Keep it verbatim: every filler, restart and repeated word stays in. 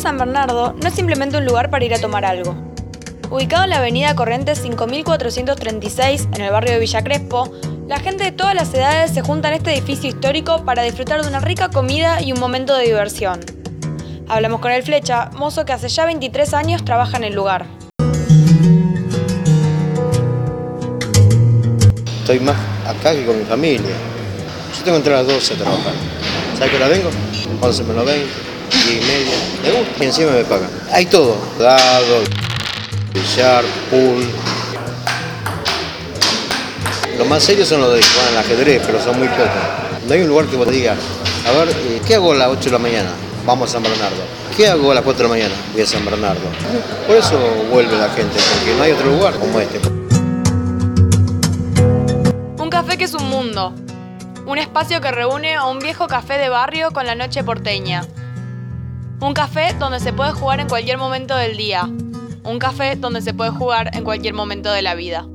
San Bernardo no es simplemente un lugar para ir a tomar algo. Ubicado en la avenida Corrientes cinco mil cuatrocientos treinta y seis, en el barrio de Villa Crespo, la gente de todas las edades se junta en este edificio histórico para disfrutar de una rica comida y un momento de diversión. Hablamos con el Flecha, mozo que hace ya veintitrés años trabaja en el lugar. Estoy más acá que con mi familia. Yo tengo que entrar a las doce a trabajar. ¿Sabes qué hora vengo? once menos veinte, diez y media. Me gusta y encima me pagan. Hay todo. Dado, billar, pool. Lo más serio son los de jugar en el ajedrez, pero son muy pocos. No hay un lugar que vos te digas, a ver, ¿qué hago a las ocho de la mañana? Vamos a San Bernardo. ¿Qué hago a las cuatro de la mañana? Voy a San Bernardo. Por eso vuelve la gente, porque no hay otro lugar como este. Un café que es un mundo. Un espacio que reúne a un viejo café de barrio con la noche porteña. Un café donde se puede jugar en cualquier momento del día. Un café donde se puede jugar en cualquier momento de la vida.